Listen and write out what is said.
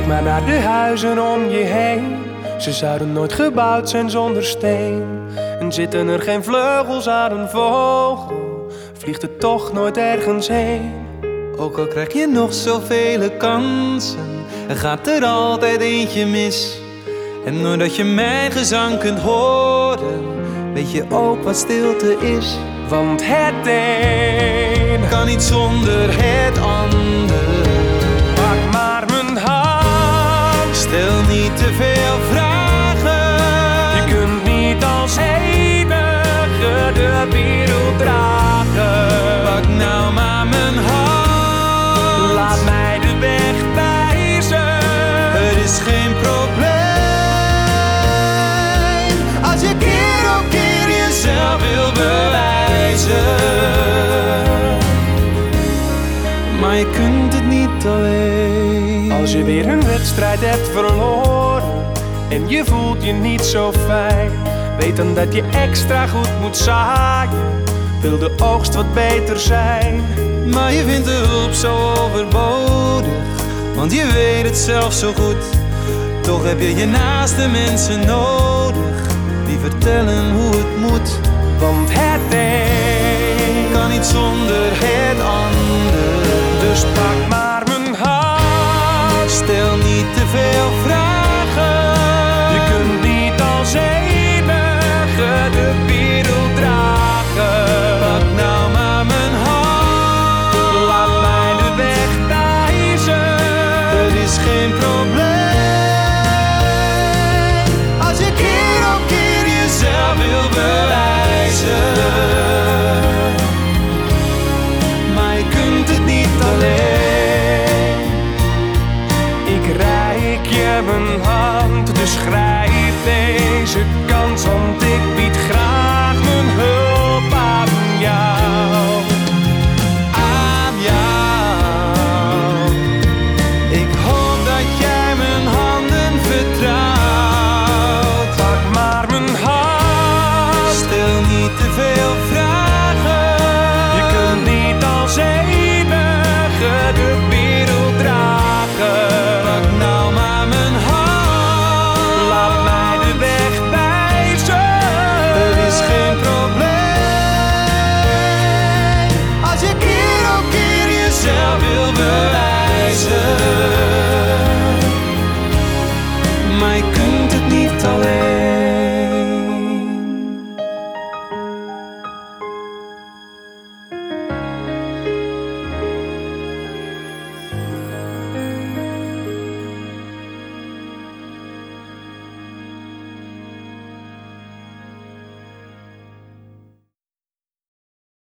maar naar de huizen om je heen. Ze zouden nooit gebouwd zijn zonder steen. En zitten er geen vleugels aan een vogel, vliegt het toch nooit ergens heen. Ook al krijg je nog zoveel kansen, er gaat er altijd eentje mis. En doordat je mijn gezang kunt horen, weet je ook wat stilte is. Want het een kan niet zonder het ander. Pak maar mijn hand, stel niet te veel vragen. Je kunt niet als enige de wereld dragen. Pak nou maar mijn hand, laat mij de weg wijzen. Het is geen probleem als je keer op keer jezelf wil bewijzen. Maar je kunt het niet alleen. Als je weer een wedstrijd hebt verloren en je voelt je niet zo fijn, weet dan dat je extra goed moet zaaien, wil de oogst wat beter zijn. Maar je vindt de hulp zo overbodig, want je weet het zelf zo goed. Toch heb je je naaste mensen nodig, die vertellen hoe het moet. Want het een kan niet zonder het ander. Dus pak maar mijn hand, stel niet te veel vragen. Je kunt niet als enige de wereld dragen. Pak nou maar mijn hand, laat mij de weg wijzen. Het is geen probleem als je keer op keer jezelf wil bewijzen. Maar je kunt het niet alleen. Ik reik je mijn hand, dus grijp deze kans, want ik bied graag mijn hulp aan jou. Aan jou. Ik hoop dat jij mijn handen vertrouwt. Pak maar mijn hand, stel niet te veel vragen.